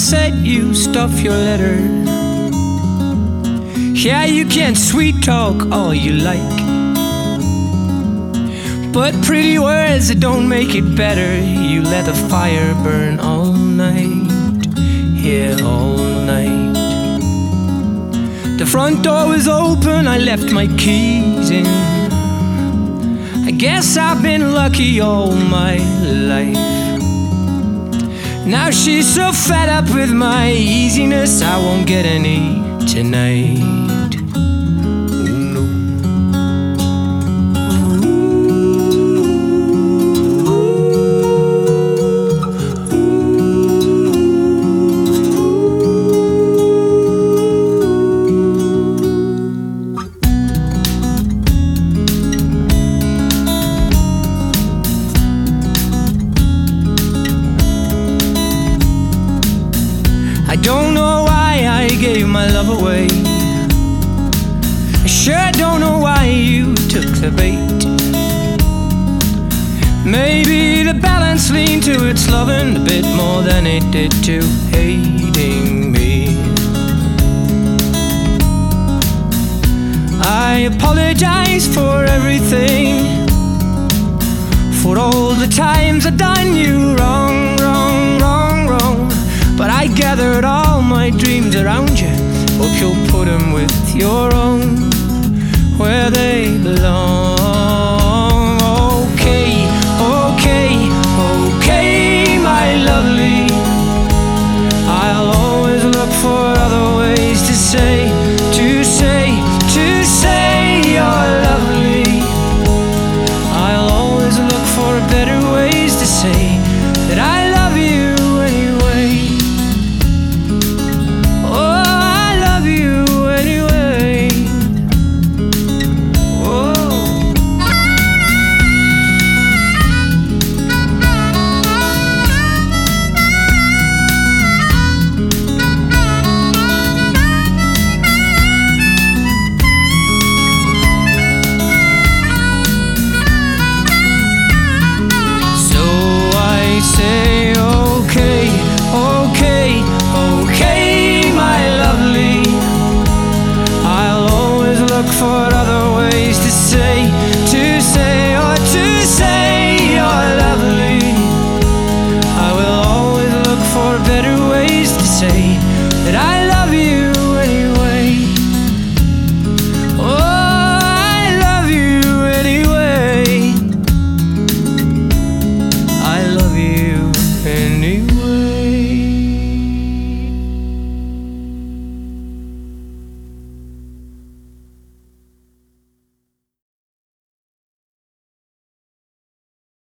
said you stuff your letter. Yeah, you can sweet talk all you like, but pretty words that don't make it better. You let the fire burn all night, yeah, all night. The front door was open, I left my keys in. I guess I've been lucky all my life. Now she's so fed up with my easiness, I won't get any tonight. Oh no. I don't know why I gave my love away. I sure don't know why you took the bait. Maybe the balance leaned to its loving a bit more than it did to hating me. I apologize for everything, for all the times I've done you wrong, wrong, wrong, wrong. But I gathered all my dreams around you. Hope you'll put them with your own, where they belong.